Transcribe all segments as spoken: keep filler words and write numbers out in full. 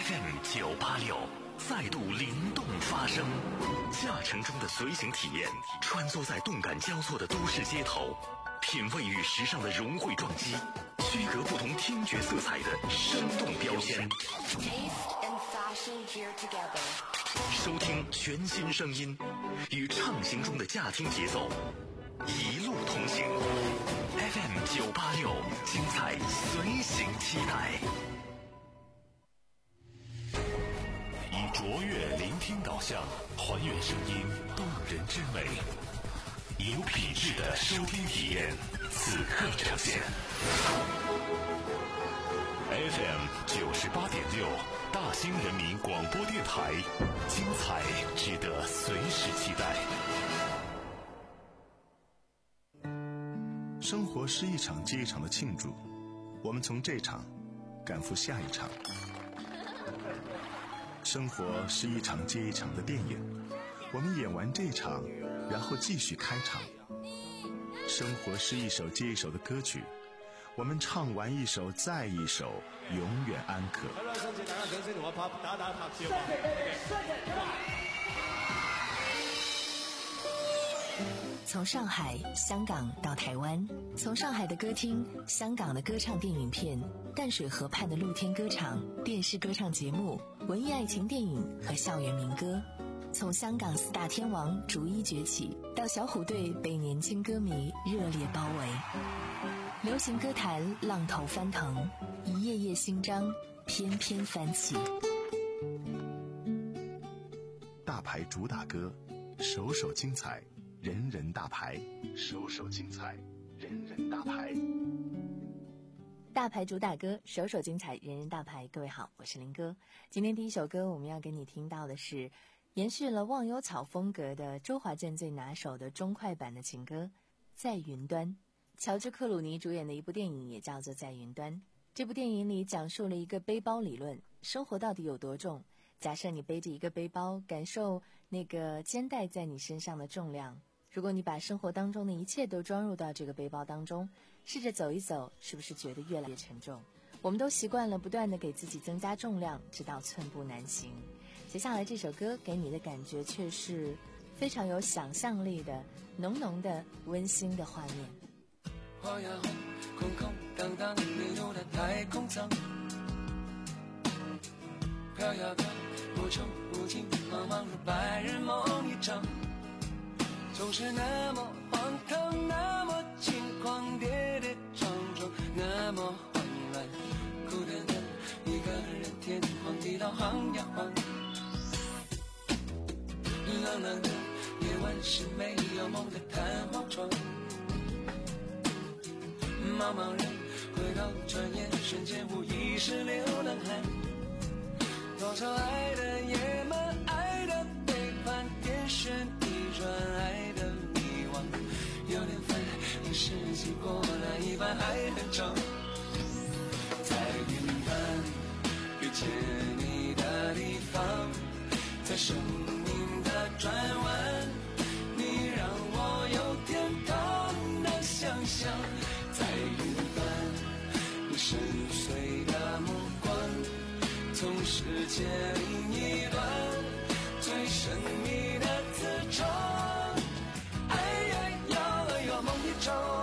F M 九八六再度灵动发声，驾乘中的随行体验，穿梭在动感交错的都市街头，品味与时尚的融汇撞击，区隔不同听觉色彩的生动标签。收听全新声音，与畅行中的驾听节奏，一路同行。F M 九八六，精彩随行期待。以卓越聆听导向，还原声音动人之美，以有品质的收听体验，此刻呈现。F M 九十八点六，大兴人民广播电台，精彩值得随时期待。 生活是一场接一场的庆祝，我们从这场赶赴下一场。生活是一场接一场的电影，我们演完这场，然后继续开场。生活是一首接一首的歌曲，我们唱完一首再一首，永远安可。 从上海、香港到台湾，从上海的歌厅、香港的歌唱电影片、淡水河畔的露天歌场、电视歌唱节目、文艺爱情电影和校园民歌，从香港四大天王逐一崛起，到小虎队被年轻歌迷热烈包围。流行歌坛浪头翻腾，一页页新章翩翩翻起。 大牌主打歌，首首精彩，人人大牌，首首精彩，人人大牌。 大牌主打歌，首首精彩，人人大牌。各位好，我是林哥。今天第一首歌我们要给你听到的是延续了忘忧草风格的周华健最拿手的中快版的情歌《在云端》。乔治克鲁尼主演的一部电影也叫做《在云端》。这部电影里讲述了一个背包理论，生活到底有多重？假设你背着一个背包，感受那个肩带在你身上的重量。如果你把生活当中的一切都装入到这个背包当中，试着走一走，是不是觉得越来越沉重？我们都习惯了不断的给自己增加重量，直到寸步难行。接下来这首歌给你的感觉却是非常有想象力的，浓浓的温馨的画面。 花呀花，空空荡荡迷路的太空舱，飘呀飘，无穷无尽，茫茫如白日梦一场，总是那么荒唐，那么轻狂，跌跌撞撞，那么慌乱，孤单的一个人，天荒地老晃呀晃。冷冷的夜晚是没有梦的弹簧床，茫茫人回头转眼，瞬间无意识流冷汗。多少爱的野蛮，爱的背叛，天旋地转，爱的迷惘。有点烦，因世纪过了一半还很长。在云端遇见你的地方，在生命的转弯，你让我有天堂的想象。在云端，你深邃的目光，从世界另一端，最神秘的自创。哎呀呀，有梦一场。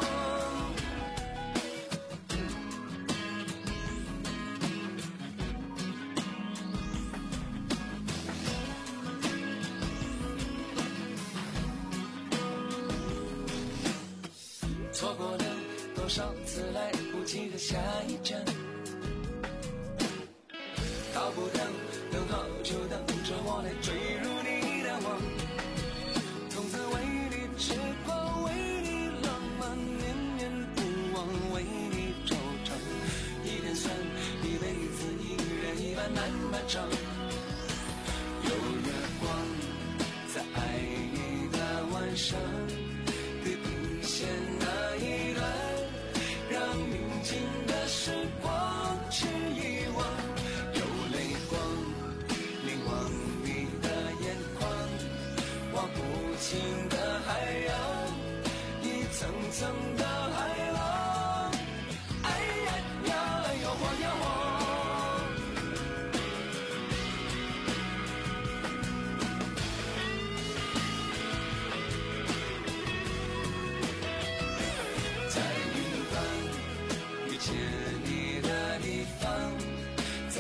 错过了多少次来不及的下一站，逃不掉，等好久等着我来坠入你的网，从此为你痴狂，为你浪漫，念念不忘，为你惆怅，一天算一辈子，一人一半难漫长。有月光在爱你的晚上，地平线那一端，让宁静的时光去遗忘。有泪光凝望你的眼眶，望不尽的海洋，一层层的海浪。哎呀呀，哟晃呀晃。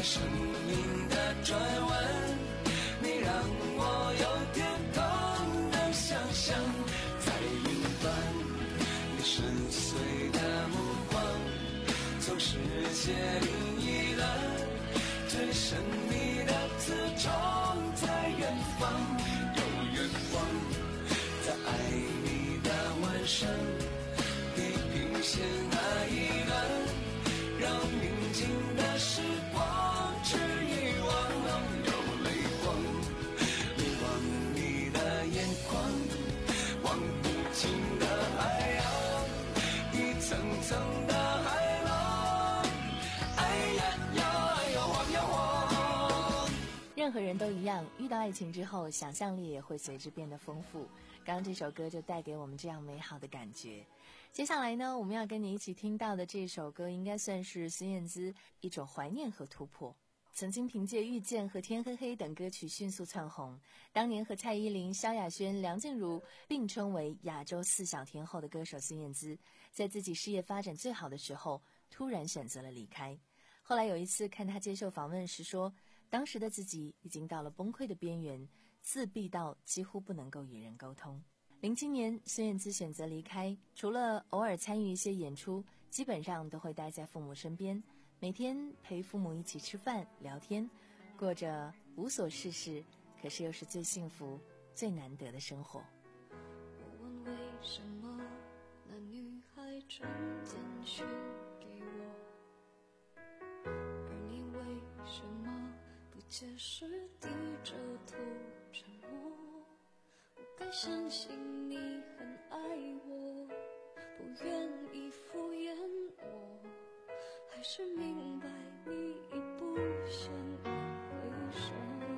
生命的转弯，你让我有点动能想象，在云端你深邃的目光，从世界另一端推升你的自重，在远方有月光，在爱你的晚上，地平线那一端，让宁静的时光去遗忘，有泪光迷惘你的眼眶，望不尽的海洋，一层层的海浪，哎呀呀哎呀晃呀晃。 任何人都一样，遇到爱情之后，想象力也会随之变得丰富。刚刚这首歌就带给我们这样美好的感觉。接下来呢，我们要跟你一起听到的这首歌，应该算是孙燕姿一种怀念和突破。曾经凭借《遇见》和《天黑黑》等歌曲迅速窜红，当年和蔡依林、萧亚轩、梁静茹并称为亚洲四小天后的歌手孙燕姿，在自己事业发展最好的时候，突然选择了离开。后来有一次看她接受访问时说，当时的自己已经到了崩溃的边缘，自闭到几乎不能够与人沟通。零七年，孙燕姿选择离开，除了偶尔参与一些演出，基本上都会待在父母身边，每天陪父母一起吃饭聊天，过着无所事事，可是又是最幸福最难得的生活。 我问为什么那女孩传简讯给我，而你为什么不解释，低着头沉默。我该相信你很爱我，不愿意敷衍我，还是明白你已不想回首。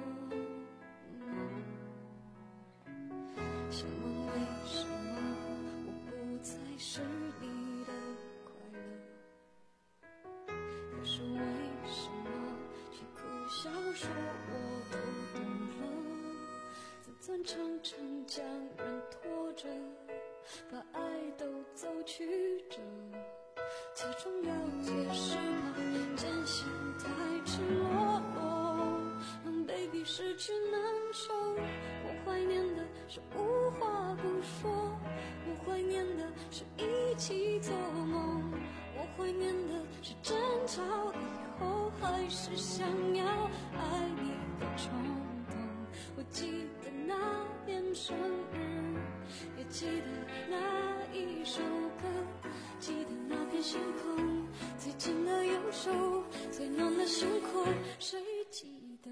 想问为什么我不再是你的快乐，可是为什么却苦笑说我都懂了，自尊常常将人拖着，把爱都走曲折，假装了解是怕真心太赤裸裸，让 baby 失去难受。我怀念的是无话不说，我怀念的是一起做梦，我怀念的是争吵以后还是想要爱你的冲动。我记得那年生日，也记得那一首歌，记得那片星空，最近的右手，最暖的胸口，谁记得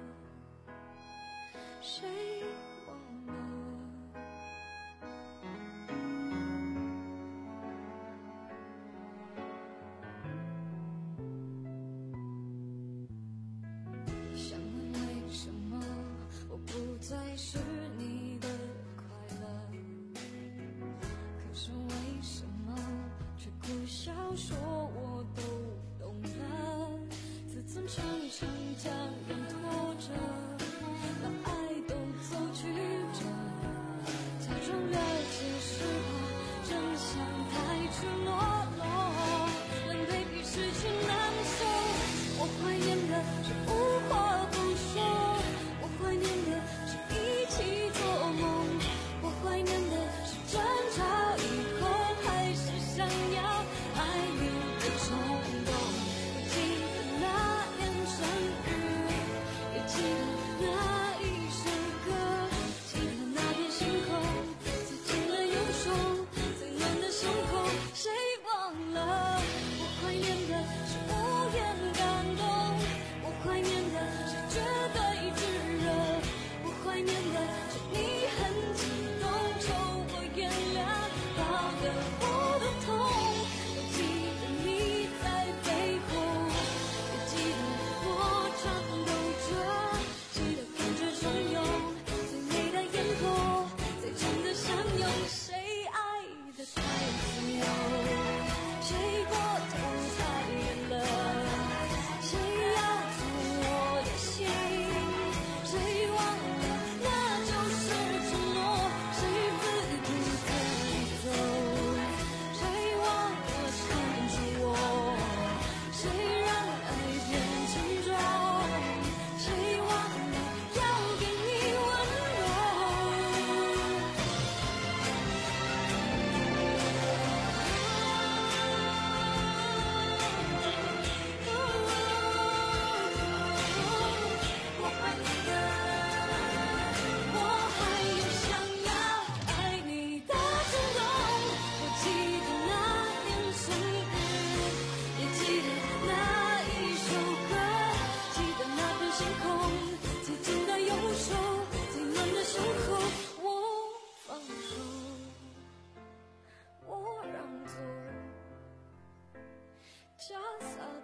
谁忘了。想问为什么我不再是你的快乐，可是为什么却苦笑说我都懂了，自尊常常将人拖着，把爱都走曲折，假装了解是怕真相太赤裸裸，让 baby 失去难受。我怀念的是无话不说，我怀念的是一起做梦，我怀念的是争吵以后还是想要爱你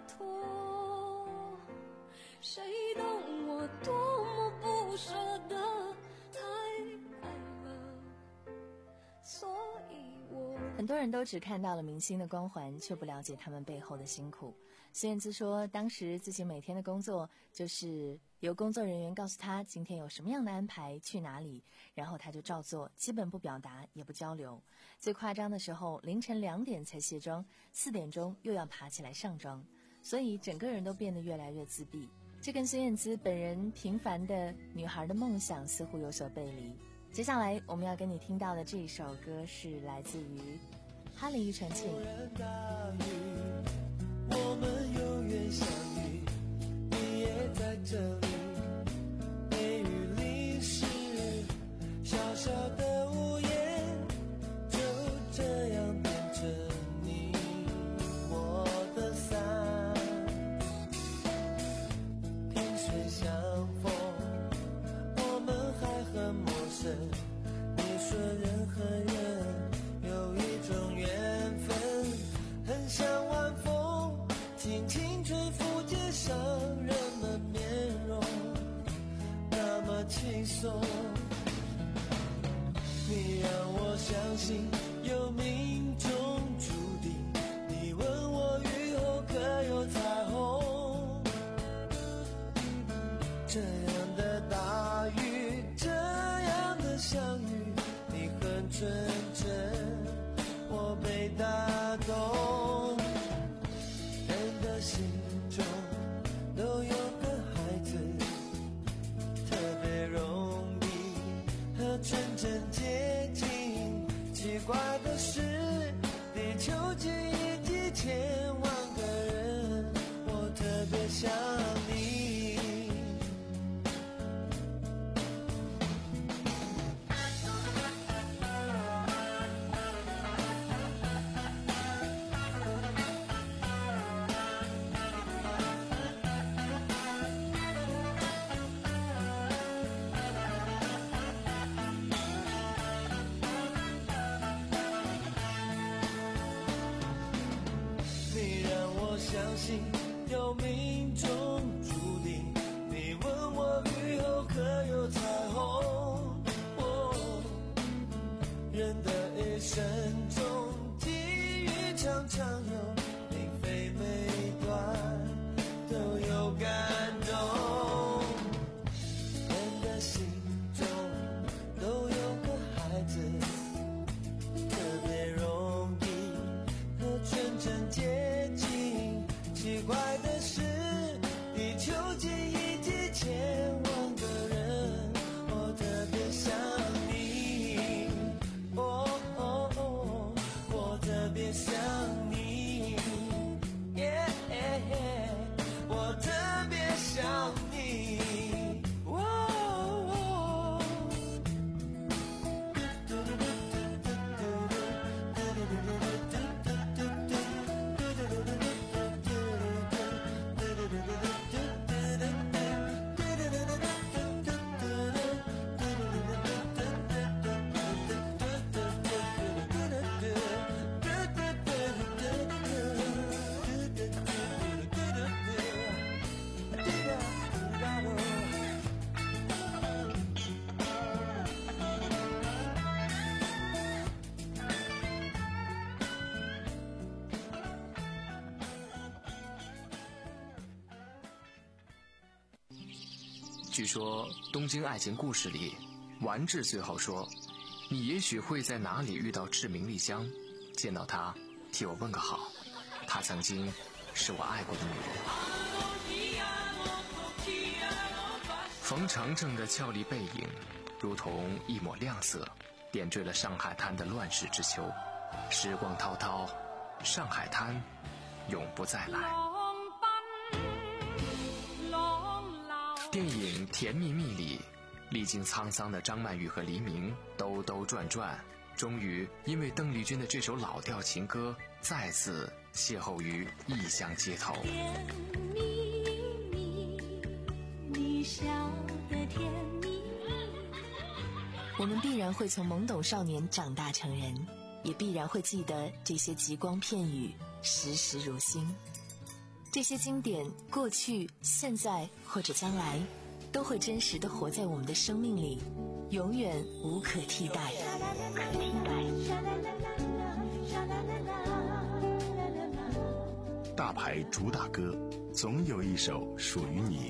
脱，谁懂我多么不舍得，太爱了，所以我很多人都只看到了明星的光环，却不了解他们背后的辛苦。孙燕姿说，当时自己每天的工作就是由工作人员告诉他今天有什么样的安排，去哪里，然后他就照做，基本不表达也不交流。最夸张的时候，凌晨两点才卸妆，四点钟又要爬起来上妆，所以整个人都变得越来越自闭。这跟孙燕姿本人平凡的女孩的梦想似乎有所背离。接下来我们要跟你听到的这一首歌是来自于哈林庾澄庆。 我们有缘相遇，你也在这里，梅雨淋湿小小的屋檐，就这样变成你我的伞，萍水相逢，我们还很陌生，你说人和人有一种缘分，很像晚风听青春拂街上人们面容，那么轻松。你让我相信有命中注定，你问我雨后可有彩虹，这样的大雨，这样的相遇，你很纯真，我被打动。人的心中都有个孩子，特别容易和纯真接近。奇怪的是，地球几亿几千万个人，我特别想你。相信有命中注定，你问我雨后可有彩虹，哦，人的一生中际遇常常有并非每段都有感动，人的心中都有个孩子，特别容易和纯真接近。奇怪的是，地球几亿几千万个人，我特别想你，哦哦哦，我特别想你，耶，我特别想你，哦哦。 据说《东京爱情故事》里，丸治最后说：“你也许会在哪里遇到志明丽香，见到她，替我问个好。她曾经是我爱过的女人。”冯程程的俏丽背影，如同一抹亮色，点缀了上海滩的乱世之秋。时光滔滔，上海滩永不再来。电影《甜蜜蜜》里，历经沧桑的张曼玉和黎明兜兜转转，终于因为邓丽君的这首老调情歌，再次邂逅于异乡街头。 甜蜜蜜，你笑得甜蜜。 我们必然会从懵懂少年长大成人，也必然会记得这些极光片语，时时如新。 这些经典，过去、现在或者将来，都会真实地活在我们的生命里，永远无可替代。 大牌主打歌，总有一首属于你。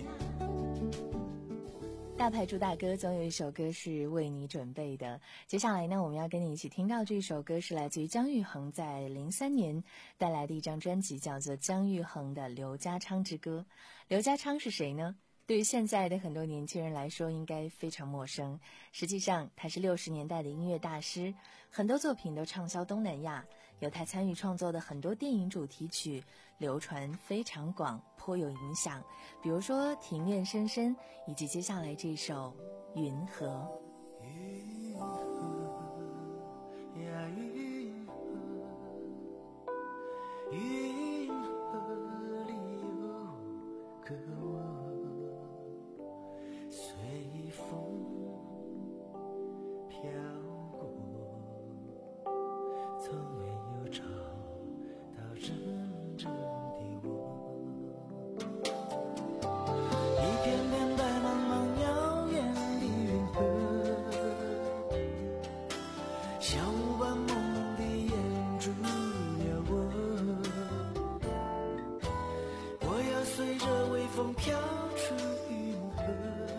大牌主打歌总有一首歌是为你准备的。接下来呢，我们要跟你一起听到这首歌是来自于姜育恒在零三年带来的一张专辑，叫做姜育恒的《刘家昌之歌》。刘家昌是谁呢？对于现在的很多年轻人来说应该非常陌生，实际上他是六十年代的音乐大师，很多作品都畅销东南亚，有他参与创作的很多电影主题曲流传非常广，颇有影响，比如说《庭院深深》以及接下来这首《云河》。 云河呀云河，云河里有个我，随风飘过，从没有找到真正的我。一片片白茫茫遥远的云河，像雾般朦胧地掩住了我。我要随着微风飘出云河，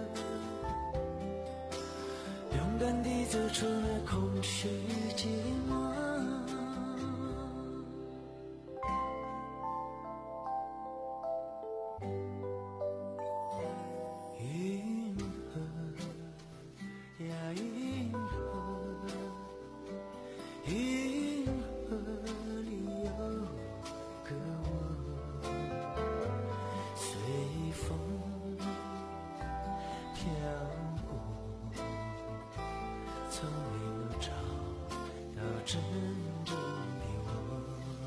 勇敢地走出那空虚寂寞。云河呀云河，云河里有个我，随风飘过，从没有找到真正的我。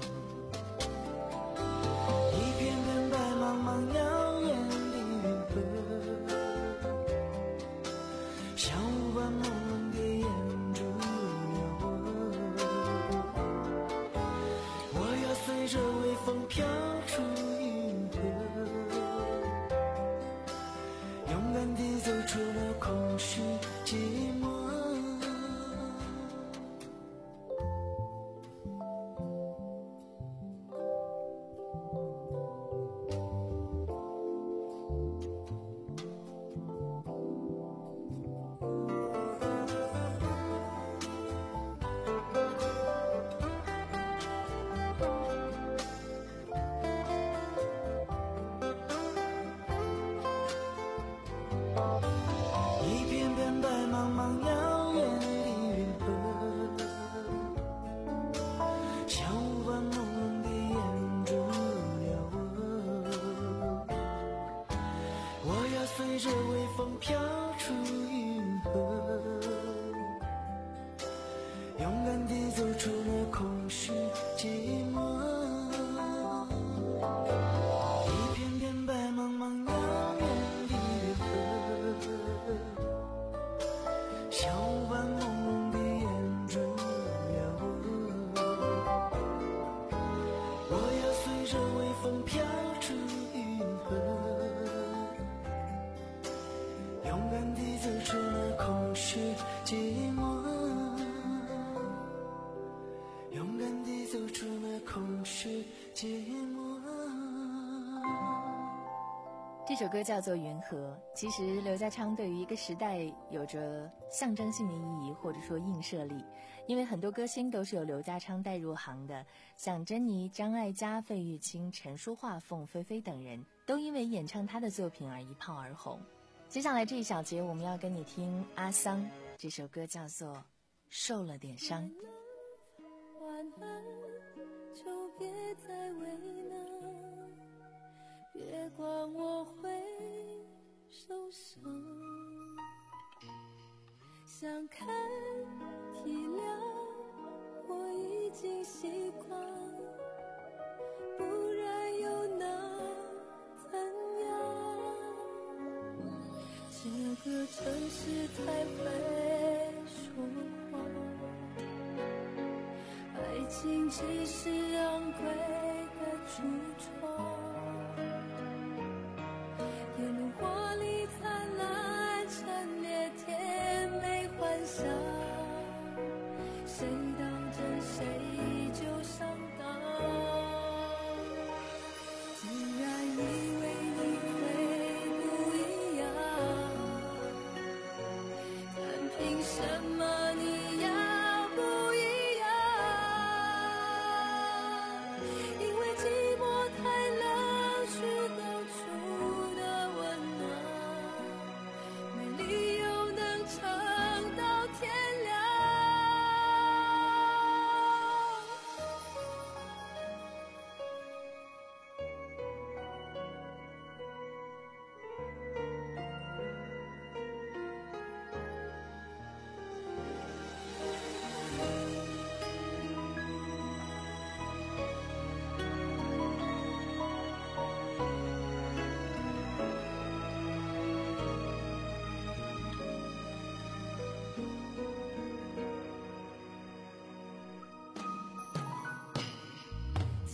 一片片白茫茫遥远的云河，像雾般朦胧地掩住了我。我要随着微风飘出云河，勇敢地走出那空虚寂寞。一片片白茫茫遥远的云河，像雾般朦胧地掩住了我。我要随着微风飘出云河，勇敢地走出那空虚寂寞。一片片白茫茫遥远的云河，像雾般朦胧地掩住了我。我要随着微风飘出云河，勇敢地走出那空虚寂寞。勇敢地走出那空虚寂寞。 这首歌叫做《云河》。其实刘家昌对于一个时代有着象征性的意义，或者说映射力，因为很多歌星都是由刘家昌带入行的，像珍妮、张艾嘉、费玉清、陈淑桦、凤飞飞等人都因为演唱他的作品而一炮而红。接下来这一小节我们要跟你听阿桑，这首歌叫做《受了点伤》。 晚安，就别再为难，别管我会受伤，想看体谅，我已经习惯，不然又能怎样？这个城市太会说谎，爱情只是昂贵的橱窗，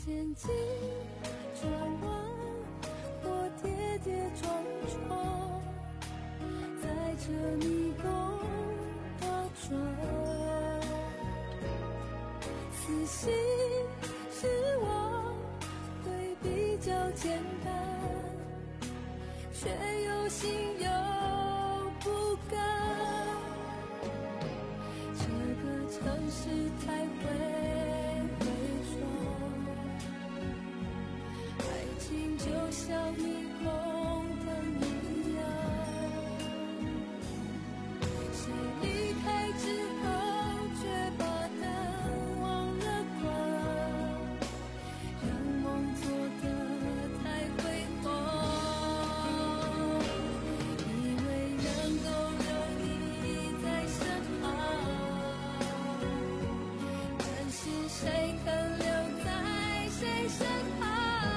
前进转弯或跌跌撞撞，在这迷宫打转，死心失望会比较简单，却有心有不甘。这个城市太会伪装，爱情就像霓虹灯一样，谁离开之后却把灯忘了关，让梦做得太辉煌，以为能够有你在身旁，但是谁肯留在谁身旁？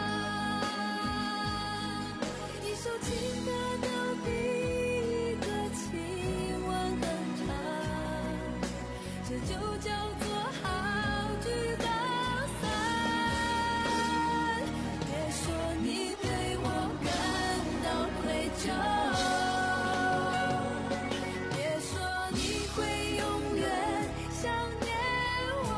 一首情歌都比一个亲吻更长，这就叫做好聚好散。别说你对我感到愧疚，别说你会永远想念我，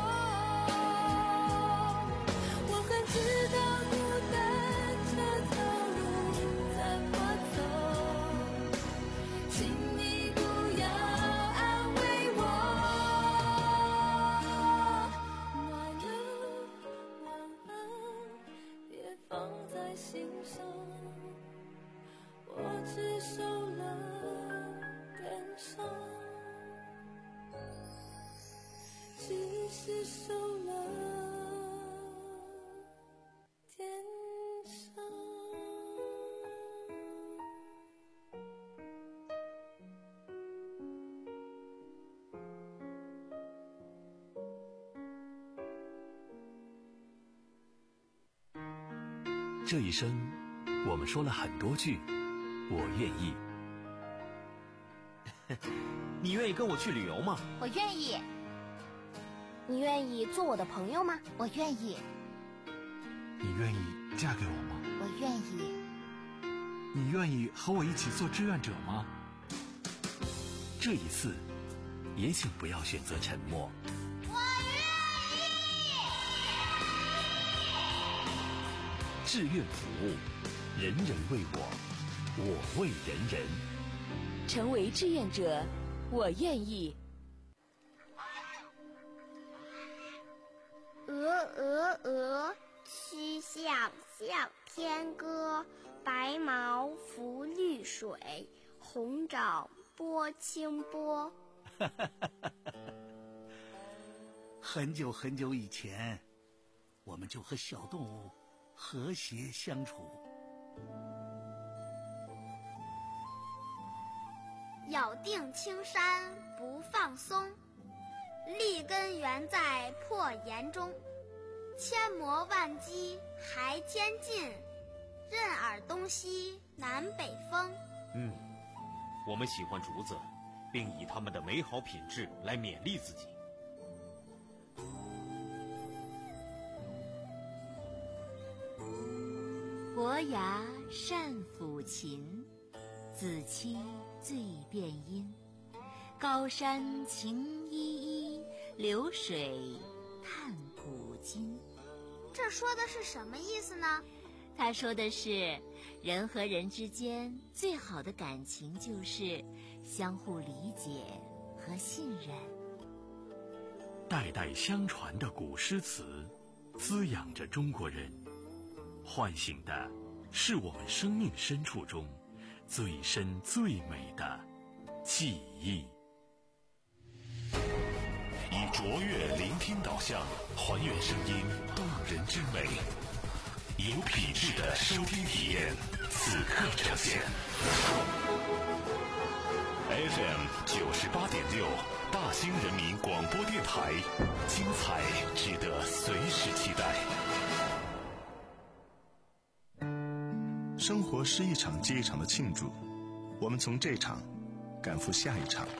我很知道孤单这条路怎么走，请你不要安慰我。My love， 晚安，别放在心上，我只受了点伤，只是受了点伤。 这一生，我们说了很多句“我愿意”。 你愿意跟我去旅游吗？ 我愿意。你愿意做我的朋友吗？我愿意。 你愿意嫁给我吗？ 我愿意。 你愿意和我一起做志愿者吗？ 这一次，也请不要选择沉默。 我愿意。 志愿服务，人人为我，我为人人。 成为志愿者，我愿意。 鹅鹅鹅，曲项向天歌。白毛浮绿水，红掌拨清波。 很久很久以前，我们就和小动物和谐相处。 咬定青山不放松，立根原在破岩中。千磨万击还坚劲，任尔东西南北风。 嗯，我们喜欢竹子，并以它们的美好品质来勉励自己。 伯牙善抚琴，子期最辨音。高山晴依依，流水叹古今。 这说的是什么意思呢？ 他说的是，人和人之间最好的感情就是相互理解和信任。 代代相传的古诗词，滋养着中国人，唤醒的是我们生命深处中最深最美的记忆。以卓越聆听导向，还原声音动人之美，有品质的收听体验，此刻呈现。F M 九十八点六，大兴人民广播电台，精彩值得随时期待。 生活是一场接一场的庆祝，我们从这场赶赴下一场。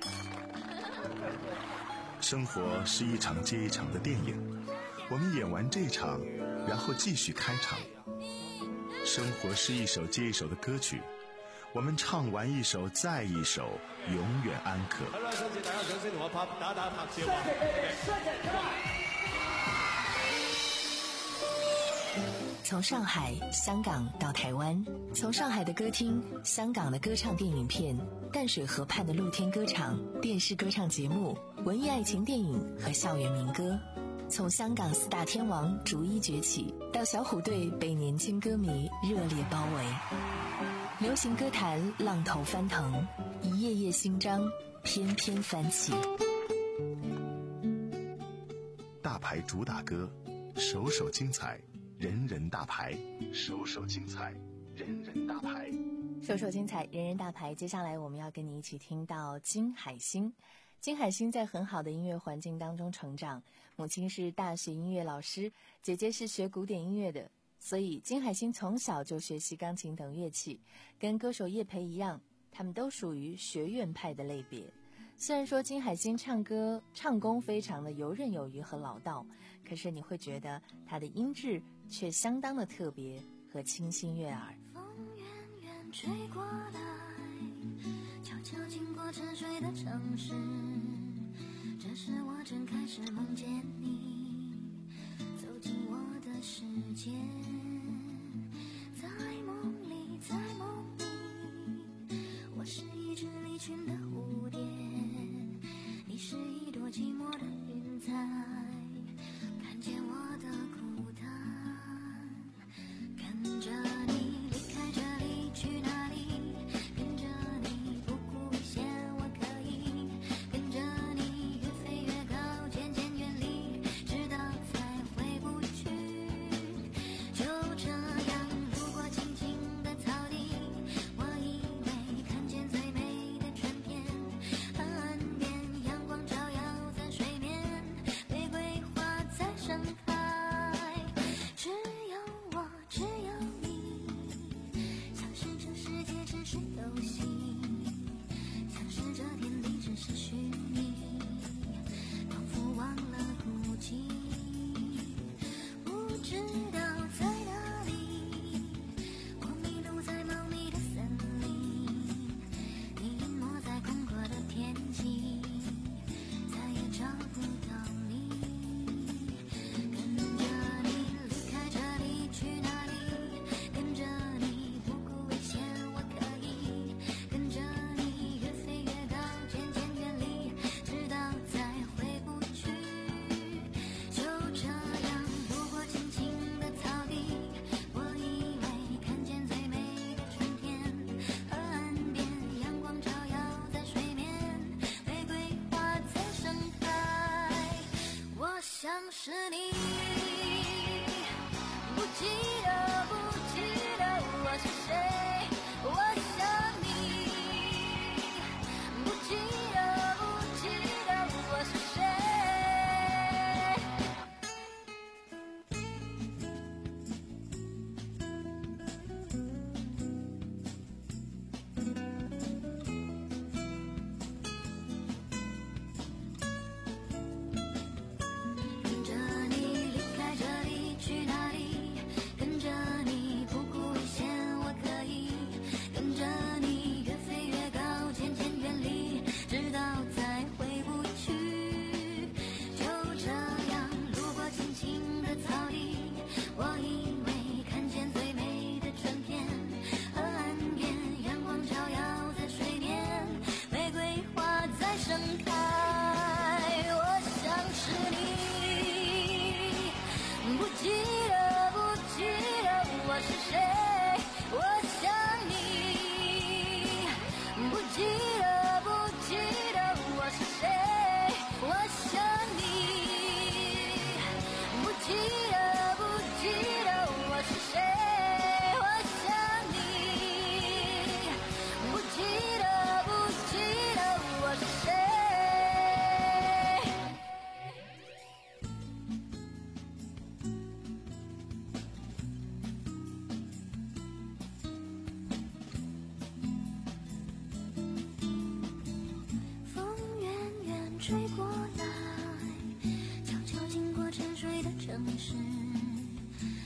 生活是一场接一场的电影，我们演完这场， 然后继续开场。生活是一首接一首的歌曲，我们唱完一首再一首，永远安可。 好啦，多謝大家掌聲同我拍打打拍照啊！ 從上海、香港到台灣，從上海的歌廳、香港的歌唱電影片、淡水河畔的露天歌場、電視歌唱節目、文藝愛情電影和校園民歌，從香港四大天王逐一崛起，到小虎隊被年輕歌迷熱烈包圍，流行歌壇浪頭翻騰，一頁頁新章翩翩翻起。 大牌主打歌，首首精彩，人人大牌，首首精彩，人人大牌， 首首精彩，人人大牌。接下来我们要跟你一起听到金海心。金海心在很好的音乐环境当中成长，母亲是大学音乐老师，姐姐是学古典音乐的，所以金海心从小就学习钢琴等乐器，跟歌手叶培一样，他们都属于学院派的类别。虽然说金海心唱歌唱功非常的游刃有余和老道，可是你会觉得她的音质却相当的特别和清新悦耳。 风远远吹过来，悄悄经过沉睡的城市，这时我正开始梦见你走进我的世界，在梦里在梦里，我是一只离群的蝴蝶，你是一朵寂寞的云彩，看见我的孤单，跟着你离开这里去哪里，跟着你不顾危险我可以，跟着你越飞越高渐渐远离，直到再回不去，就这样路过青青的草地，我以为看见最美的春天，岸边阳光照耀在水面，玫瑰花在盛开，只有我只有你，像是这世界只是游戏，像是这天地只是虚拟，仿佛忘了孤寂，不知道在哪里，我迷路在茂密的森林，你隐没在空阔的天际，再也找不到你，跟着你离开这里去哪里，跟着你不顾危险我可以，跟着你越飞越高渐渐远离，直到再回不去，就这样路过青青的草地，我以为看见最美的春天，而岸边阳光照耀在水面，玫瑰花在盛开，我像是你，不记得不记得我是谁，我想你，不记得不记得我是谁。跟着你离开这里去哪里，跟着你不顾危险我可以，跟着你越飞越高渐渐远离，直到再回不去，就这样路过青青的草地，我以为看见最美的春天，而岸边阳光照耀在水面，玫瑰花在盛开，我像是你，不记得不记得我是谁，我想你，不记得不记得我是谁，我想你，不记得不记得我是谁，我想你，不记得不记得我是谁。风远远吹过来，悄悄经过沉睡的城市，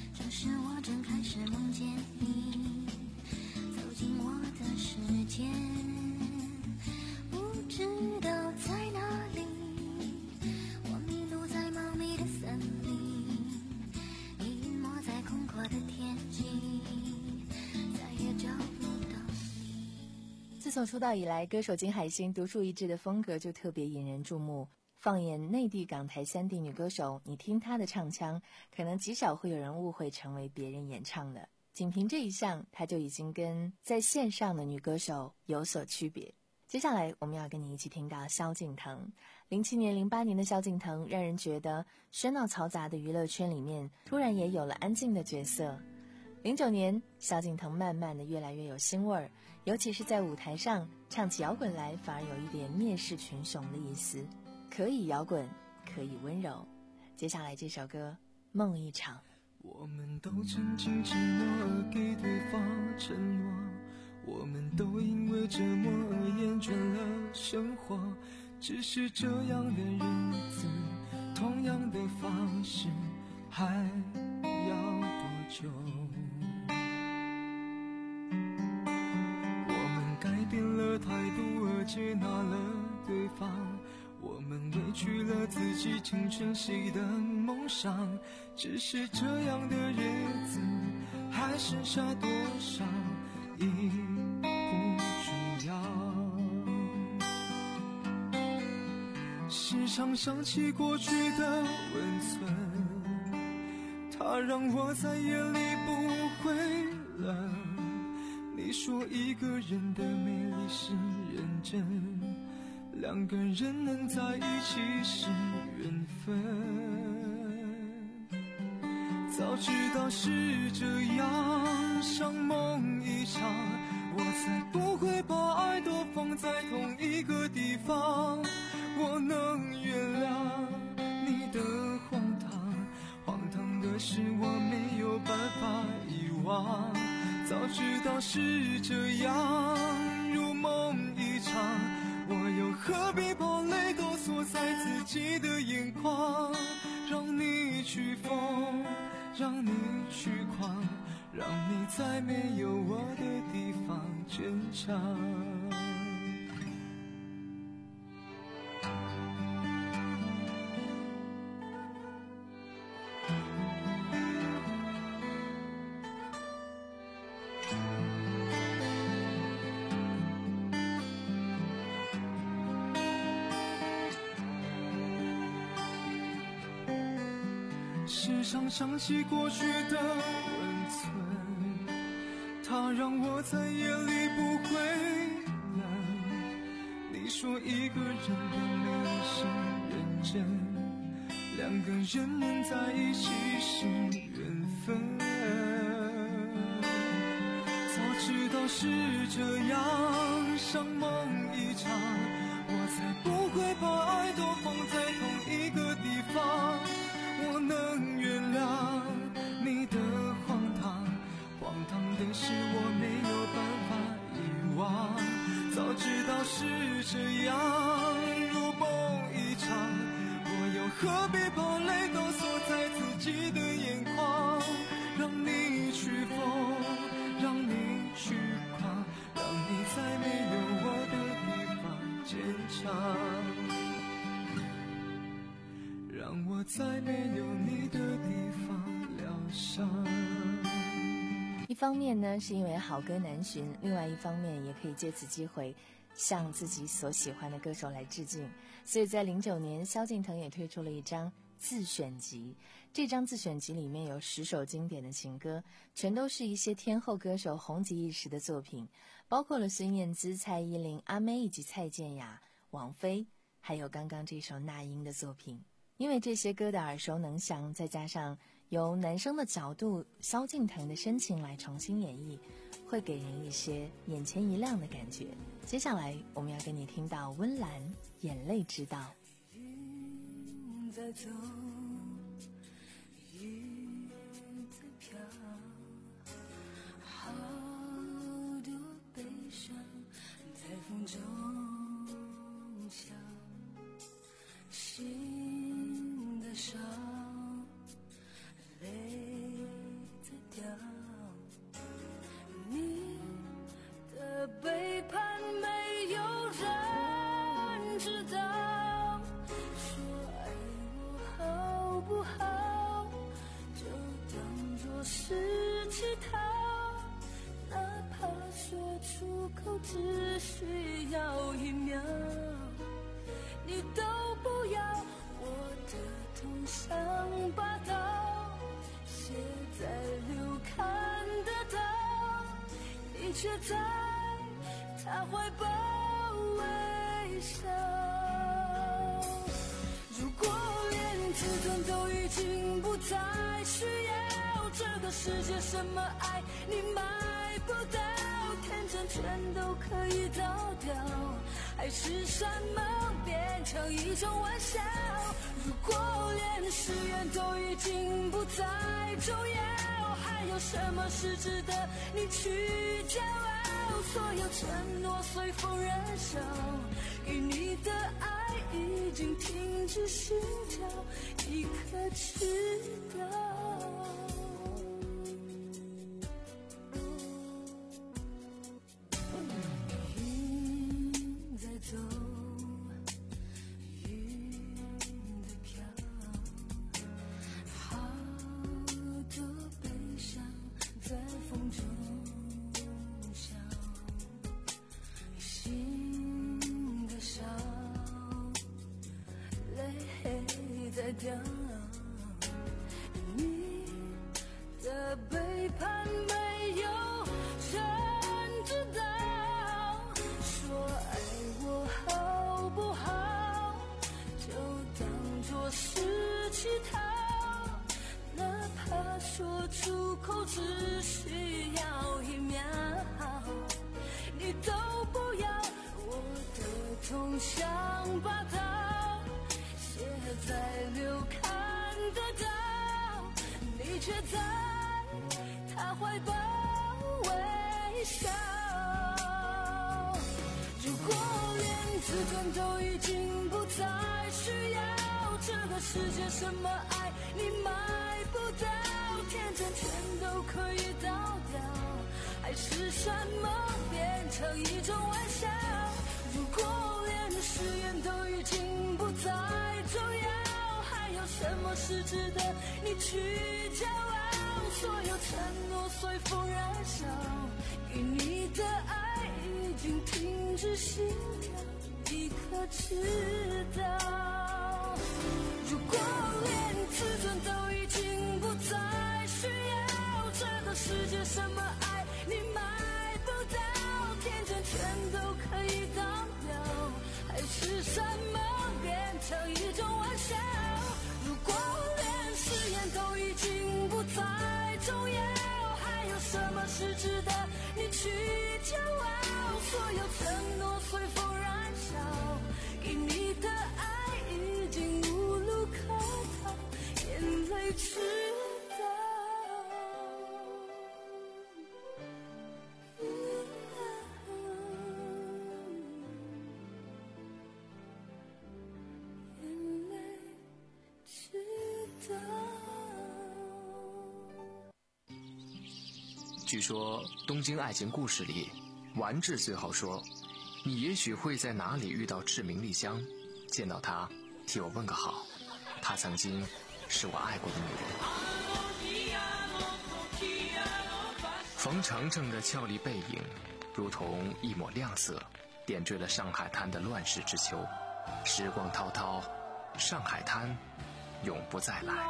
从出道以来，歌手金海心独树一帜的风格就特别引人注目。放眼内地港台三地女歌手，你听她的唱腔，可能极少会有人误会成为别人演唱的。仅凭这一项，她就已经跟在线上的女歌手有所区别。接下来我们要跟你一起听到萧敬腾。零七年、零八年的萧敬腾，让人觉得喧闹嘈杂的娱乐圈里面，突然也有了安静的角色。零九年，萧敬腾慢慢的越来越有腥味儿，尤其是在舞台上唱起摇滚来，反而有一点蔑视群雄的意思。可以摇滚，可以温柔。接下来这首歌《梦一场》。 我们都曾经寂寞而给对方承诺，我们都因为折磨而厌倦了生活，只是这样的日子，同样的方式，还要多久？我们改变了态度而接纳了对方，我们委屈了自己青春期的梦想，只是这样的日子，还剩下多少已不重要。时常想起过去的温存，它让我再也离不回了。你说一个人的美丽是认真，两个人能在一起是缘分，早知道是这样，像梦一场，我才不会把爱都放在同一个地方。我能原谅你的荒唐，荒唐的是我没有办法遗忘，早知道是这样，如梦一场，我又何必把泪都锁在自己的眼眶，让你去疯，让你去狂，让你在没有我的地方坚强。时常想起过去的温存，它让我再也离不回了。你说一个人的美丽是认真，两个人能在一起是缘分，早知道是这样，像梦一场，我才不会把爱都放在同一个地方。我能原谅你的荒唐，荒唐的是我没有办法遗忘，早知道是这样，如梦一场，我又何必把泪都锁在自己的眼眶，让你去疯，让你去狂，让你在没有我的地方坚强，让我在没有你的地方疗伤。 一方面呢，是因为好歌难寻，另外一方面也可以借此机会向自己所喜欢的歌手来致敬。所以在零九年，萧敬腾也推出了一张自选集。这张自选集里面有十首经典的情歌，全都是一些天后歌手红极一时的作品，包括了孙燕姿、蔡依林、阿妹以及蔡健雅、王菲，还有刚刚这首那英的作品。因为这些歌的耳熟能详，再加上由男生的角度萧敬腾的深情来重新演绎，会给人一些眼前一亮的感觉。接下来我们要跟你听到温岚《眼泪知道》。 云在走，雨在飘，好多悲伤在风中笑，心的伤泪在掉，你的背叛没有人知道，说爱我好只需要一秒，你都不要，我的痛像拔刀，写在流看得到，你却在他怀抱微笑。如果连自尊都已经不再需要，这个世界什么爱你买不到，天真全都可以倒掉，爱是什么变成一种玩笑。如果连誓言都已经不再重要，还有什么是值得你去骄傲？所有承诺随风燃烧，给你的爱已经停止心跳，你可知道？云在走，云在飘，好多悲伤在风中笑，心在烧，泪在掉，你的背叛没有人知道，说爱我好不好，就当作是乞讨，哪怕说出口只需要一秒，你都不要，我的痛像拔刀，写在流看得到，你却在他怀抱微笑。如果连自尊都已经不再需要，这个世界什么爱你买不到，天真全都可以倒掉，爱是什么变成一种玩笑。如果连誓言都已经不再重要，还有什么是值得你去骄傲？所有承诺随风燃烧，给你的爱已经停止心跳，你可知道？如果连自尊都已经不再需要，这个世界什么爱你买不到，天真全都可以倒掉，爱是什么变成一种玩笑。如果连誓言都已经不再重要，还有什么是值得你去骄傲？所有承诺随风燃烧，给你的爱已经无路可逃，眼泪知道。眼泪知道。 据说《东京爱情故事》里，丸治最后说：“你也许会在哪里遇到志明丽香，见到她，替我问个好。她曾经是我爱过的女人。”冯程程的俏丽背影，如同一抹亮色，点缀了上海滩的乱世之秋。时光滔滔，上海滩永不再来。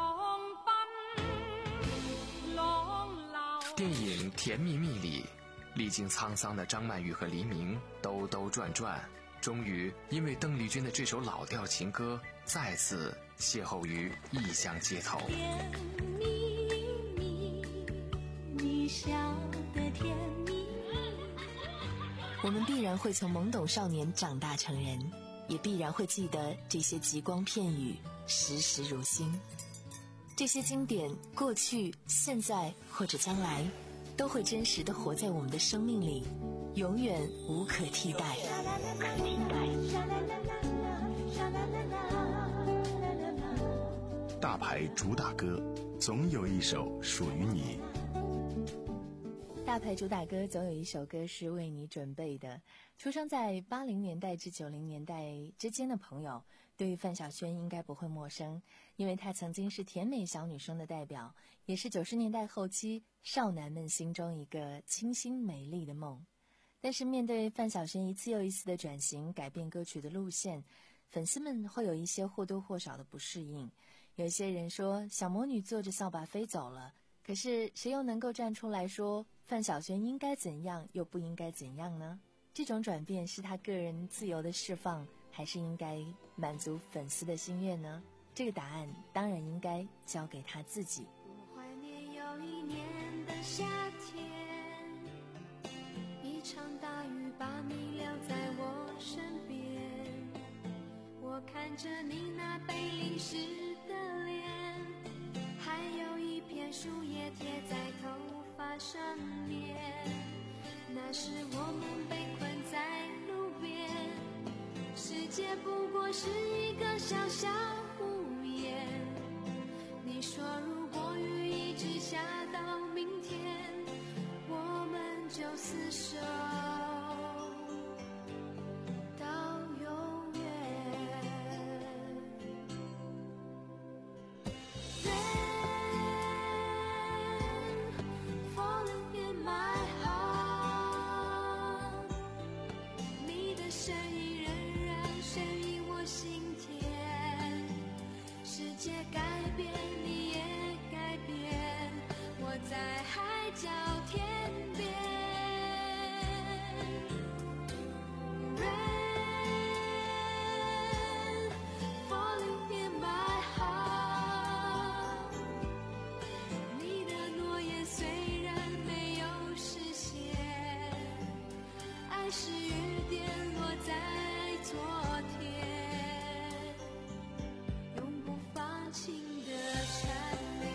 电影《甜蜜蜜》里，历经沧桑的张曼玉和黎明兜兜转转，终于因为邓丽君的这首老调情歌，再次邂逅于异乡街头。 甜蜜蜜，你笑得甜蜜蜜。 我们必然会从懵懂少年长大成人，也必然会记得这些极光片语，时时如新。这些经典，过去、现在或者将来，都会真实地活在我们的生命里，永远无可替代。 大牌主打歌，总有一首属于你。 大牌主打歌总有一首歌是为你准备的。出生在八零年代至九零年代之间的朋友，对于范晓萱应该不会陌生，因为她曾经是甜美小女生的代表，也是九十年代后期少男们心中一个清新美丽的梦。 但是面对范晓萱一次又一次的转型，改变歌曲的路线，粉丝们会有一些或多或少的不适应。有些人说小魔女坐着扫把飞走了，可是谁又能够站出来说范晓萱应该怎样又不应该怎样呢？这种转变是她个人自由的释放，还是应该满足粉丝的心愿呢？这个答案当然应该交给她自己。 我怀念有一年的夏天，一场大雨把你留在我身边，我看着你那被淋湿的脸，还有一片树叶贴在头发上面，那时我们被困在路边，世界不过是一个小小屋檐，你说如果雨一直下到明天，我们就厮守到永远。在海角天边 Rain falling in my heart， 你的诺言虽然没有实现，爱是雨点落在昨天，永不放晴的缠绵。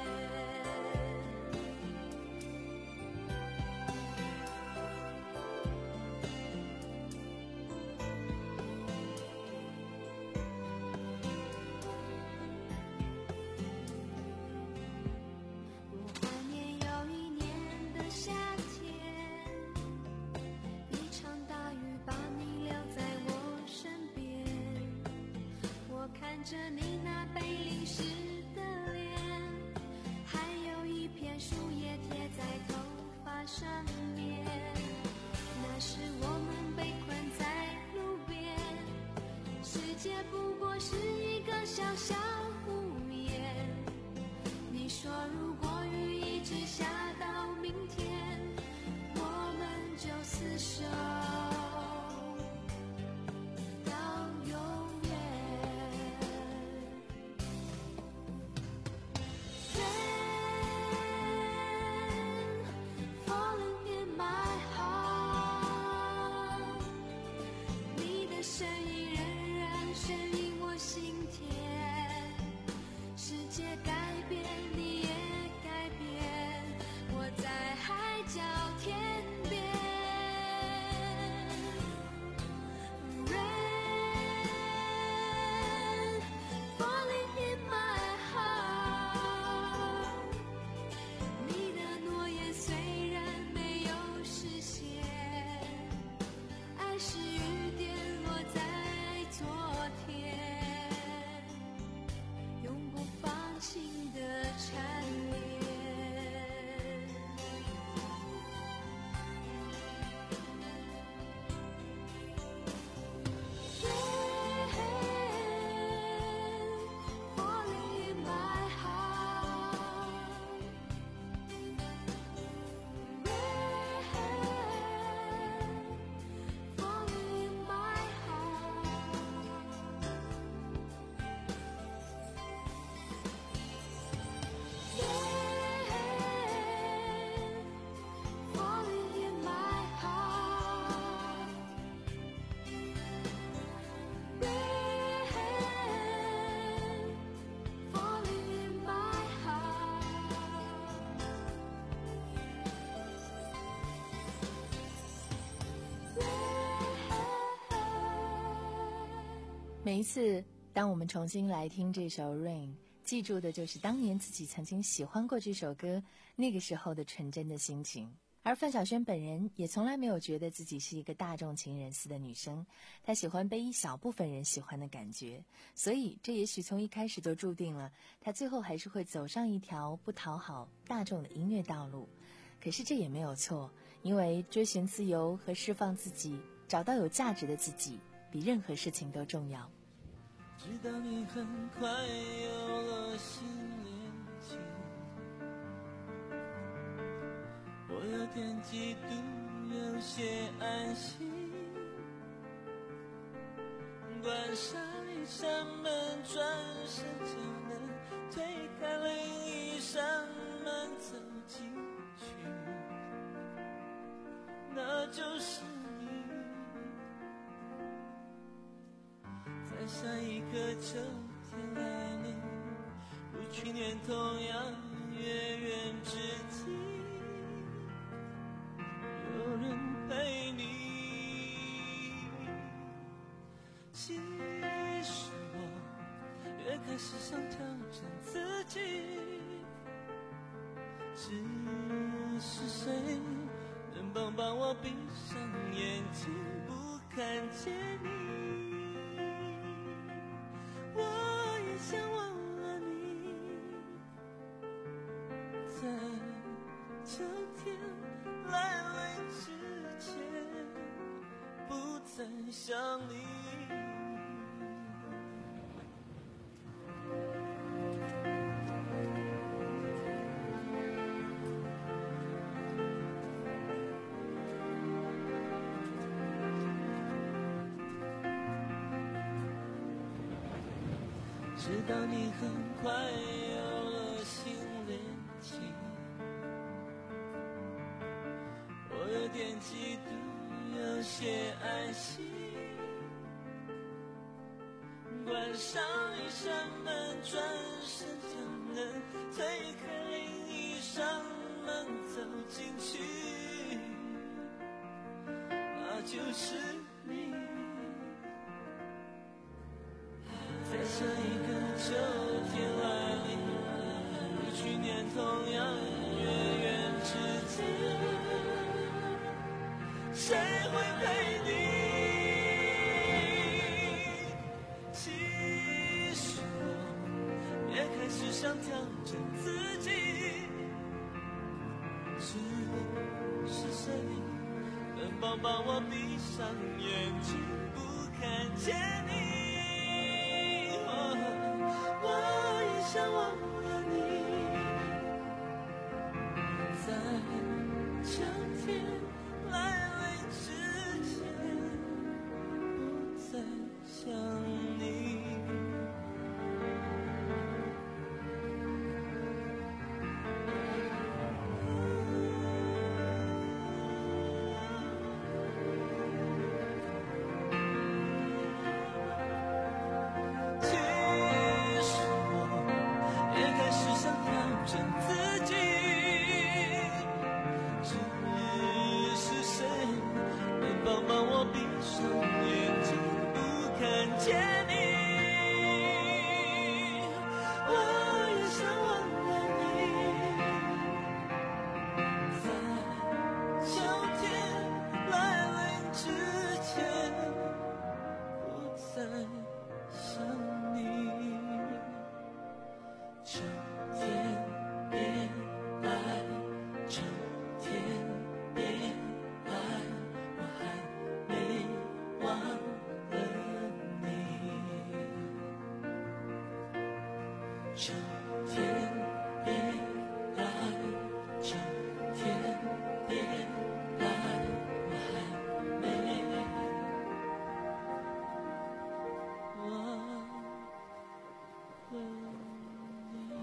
看着你那被淋湿的脸，还有一片树叶贴在头发上面，那时我们被困在路边，世界不过是一个小小屋檐，你说如果雨一直下到明天，我们就厮守每一次当我们重新来听这首 Rain， 记住的就是当年自己曾经喜欢过这首歌那个时候的纯真的心情。而范晓萱本人也从来没有觉得自己是一个大众情人似的女生，她喜欢被一小部分人喜欢的感觉，所以这也许从一开始就注定了她最后还是会走上一条不讨好大众的音乐道路。可是这也没有错， 因为追寻自由和释放自己，找到有价值的自己，比任何事情都重要。 知道你很快有了新恋情，我有点嫉妒，有些安心。关上一扇门，转身就能推开另一扇门，走进去，那就是你。在下一个秋天来临，如去年同样月圆之际，有人陪你。其实我越开始想调整自己，只是谁能帮帮我闭上眼睛不看见你。我也想忘了你，在秋天来临之前不再想你。知道你很快有了新恋情，我有点嫉妒，有些安心。关上一扇门，转身就能推开另一扇门，走进去，那就是你。在下一个秋天来临，如去年同样月圆之际，谁会陪你？其实我也开始想调整自己，只是谁能帮帮我闭上眼睛不看见你？我也想忘了你，在秋天来临之前不再想你。秋天别来，秋天别来，我还没忘了你。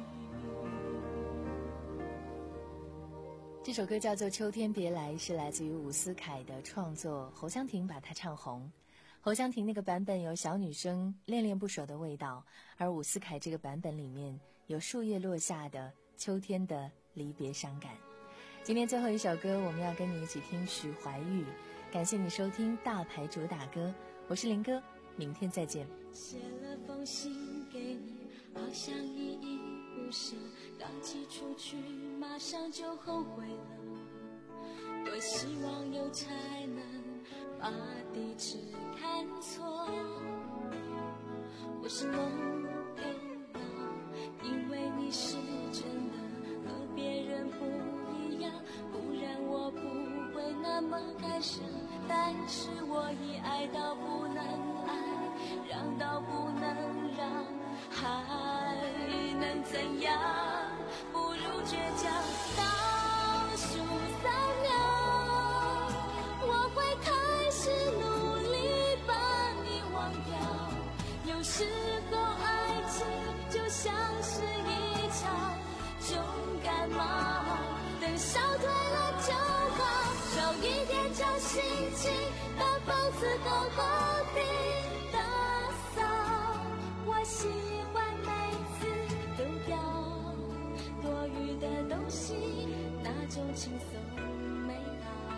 这首歌叫做《秋天别来》，是来自于伍思凯的创作，侯湘婷把它唱红。侯湘婷那个版本有小女生恋恋不舍的味道，而伍思凯这个版本里面有树叶落下的秋天的离别伤感。今天最后一首歌，我们要跟你一起听许怀玉。感谢你收听大牌主打歌，我是林哥，明天再见。 写了封信给你，好像依依不舍，刚寄出去马上就后悔了，多希望有才能把地址看错。我是梦陪了，因为你是真的和别人不一样，不然我不会么感伤，但是我已爱到不能爱，让到不能让，还能怎样？不如倔强。倒数三秒，我会开始努力把你忘掉。有时候爱情就像是一场重感冒，等消退了就好，少一点侥幸心，把房子好好地打扫。我喜欢每次丢掉多余的东西，那种轻松美好。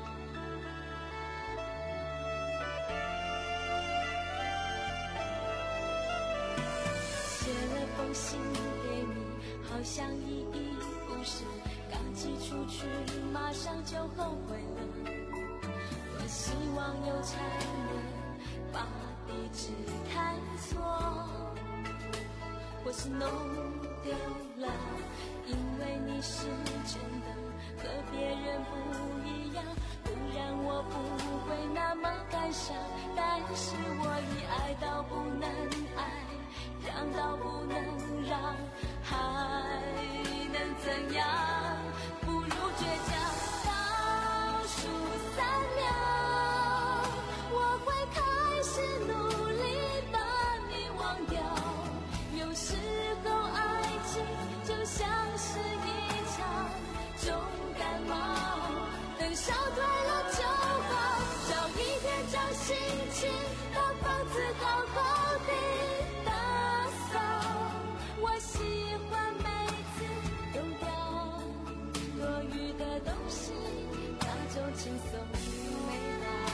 写了封信给你，好像依依不舍，刚寄出去马上就后悔了。多希望邮差能把地址看错，或是弄丢了，因为你是真的和别人不一样，不然我不会那么感伤。但是我已爱到不能爱，让到不能让，还能怎样？不如倔强。倒数三秒，我会开始努力把你忘掉。有时候爱情就像是一场重感冒，等消退了就好，少一点侥幸心，把房子好好地打扫。我喜欢每次丢掉多余的东西，那种轻松美好。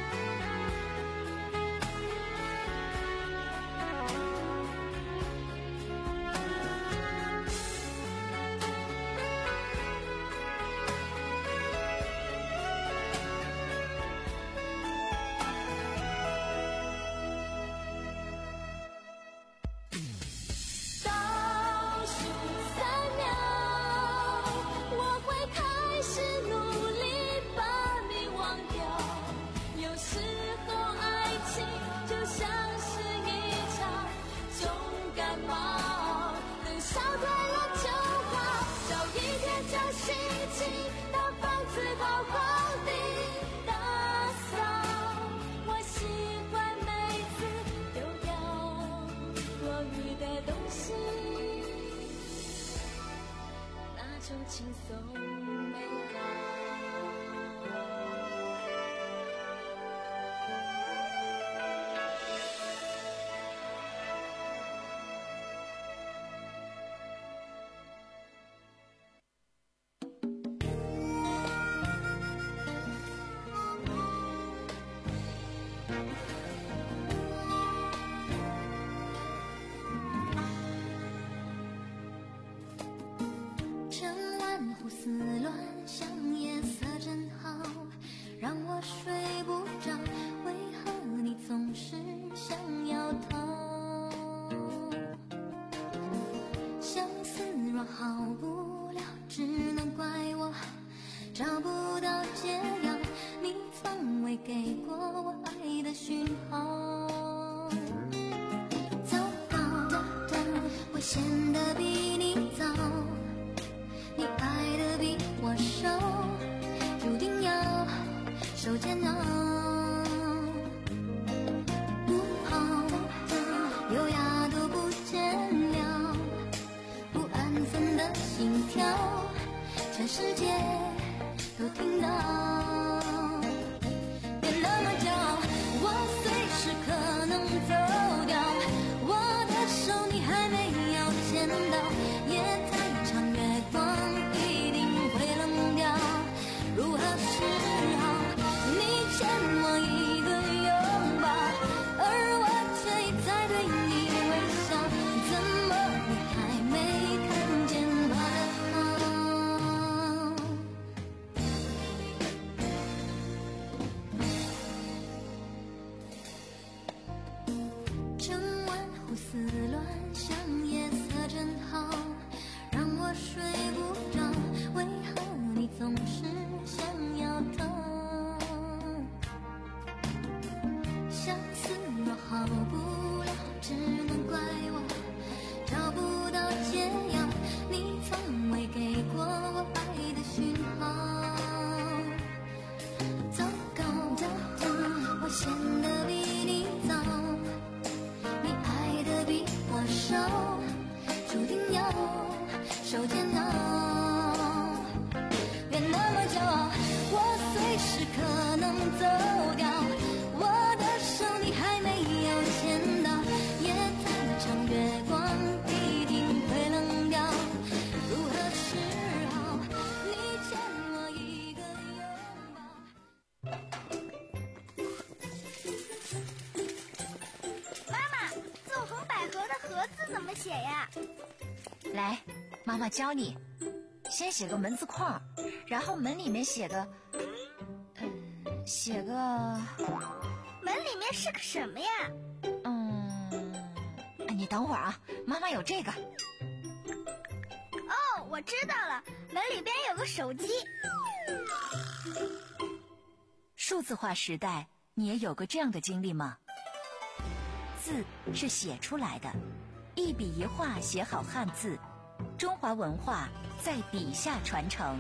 倒数三秒，我会开始努力把你忘掉。有时候爱情就像是一场重感冒，等消退了就好，少一点侥幸心，把房子好好地打扫。我喜欢每次丢掉多余的东西，那种轻松美好。 深蓝胡思乱想，夜色真好，让我睡不着。为何你总是想要逃？相思若好不了，只能怪我找不到解药。你从未给过我爱的讯号。糟糕的我显得比你早，你爱的比我少，注定要受煎熬。不好的优雅都不见了，不安分的心跳，全世界都听到。别那么骄傲，我随时可能走掉，我的手你还没有牵到，夜太长，月光一定会冷掉。如何是好？你怎么写呀？ 来，妈妈教你。先写个门字框，然后门里面写个，嗯，写个。 门里面是个什么呀？ 嗯，你等会儿啊，妈妈有这个。 哦，我知道了，门里边有个手机。 数字化时代，你也有过这样的经历吗？字是写出来的，一笔一画写好汉字，中华文化在笔下传承。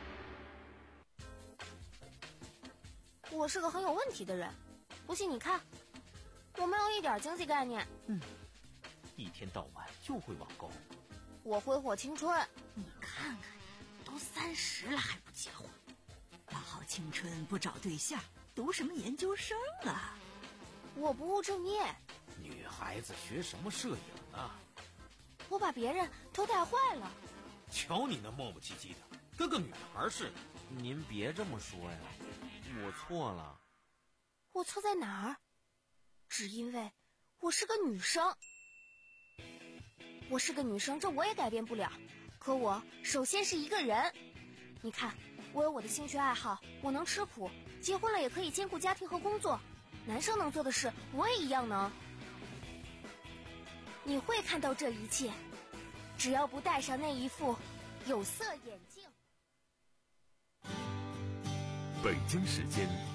我是个很有问题的人，不信你看，我没有一点经济概念。 嗯，一天到晚就会网购。 我挥霍青春。 你看看，都三十了还不结婚，大好青春不找对象，读什么研究生啊？ 我不务正业。 女孩子学什么摄影啊？ 我把别人都带坏了。 瞧你那磨磨唧唧的，跟个女孩似的。 您别这么说呀，我错了。 我错在哪儿？只因为我是个女生。我是个女生，这我也改变不了。可我首先是一个人。你看，我有我的兴趣爱好，我能吃苦，结婚了也可以兼顾家庭和工作。男生能做的事，我也一样能。你会看到这一切，只要不戴上那一副有色眼镜。 北京时间